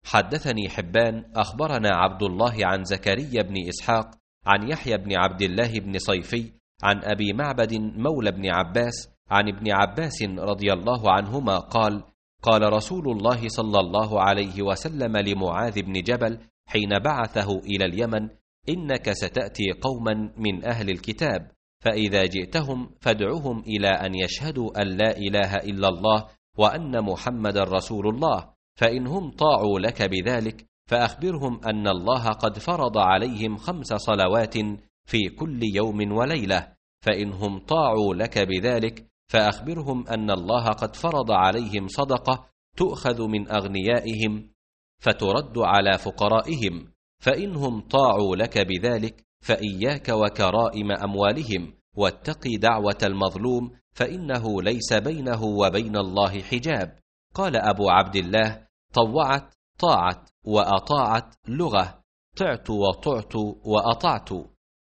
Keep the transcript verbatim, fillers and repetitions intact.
حدثني حبان أخبرنا عبد الله عن زكريا بن إسحاق عن يحيى بن عبد الله بن صيفي عن أبي معبد مولى بن عباس عن ابن عباس رضي الله عنهما قال: قال رسول الله صلى الله عليه وسلم لمعاذ بن جبل حين بعثه إلى اليمن: إنك ستأتي قوما من أهل الكتاب، فإذا جئتهم فادعهم إلى أن يشهدوا أن لا إله إلا الله وأن محمد رسول الله، فإن هم طاعوا لك بذلك فأخبرهم أن الله قد فرض عليهم خمس صلوات في كل يوم وليلة، فإن هم طاعوا لك بذلك فأخبرهم أن الله قد فرض عليهم صدقة تؤخذ من أغنيائهم فترد على فقرائهم، فإنهم طاعوا لك بذلك فإياك وكرائم أموالهم، واتقي دعوة المظلوم فإنه ليس بينه وبين الله حجاب. قال أبو عبد الله: طوعت طاعت، وأطاعت لغة، طعت وطعت وأطعت.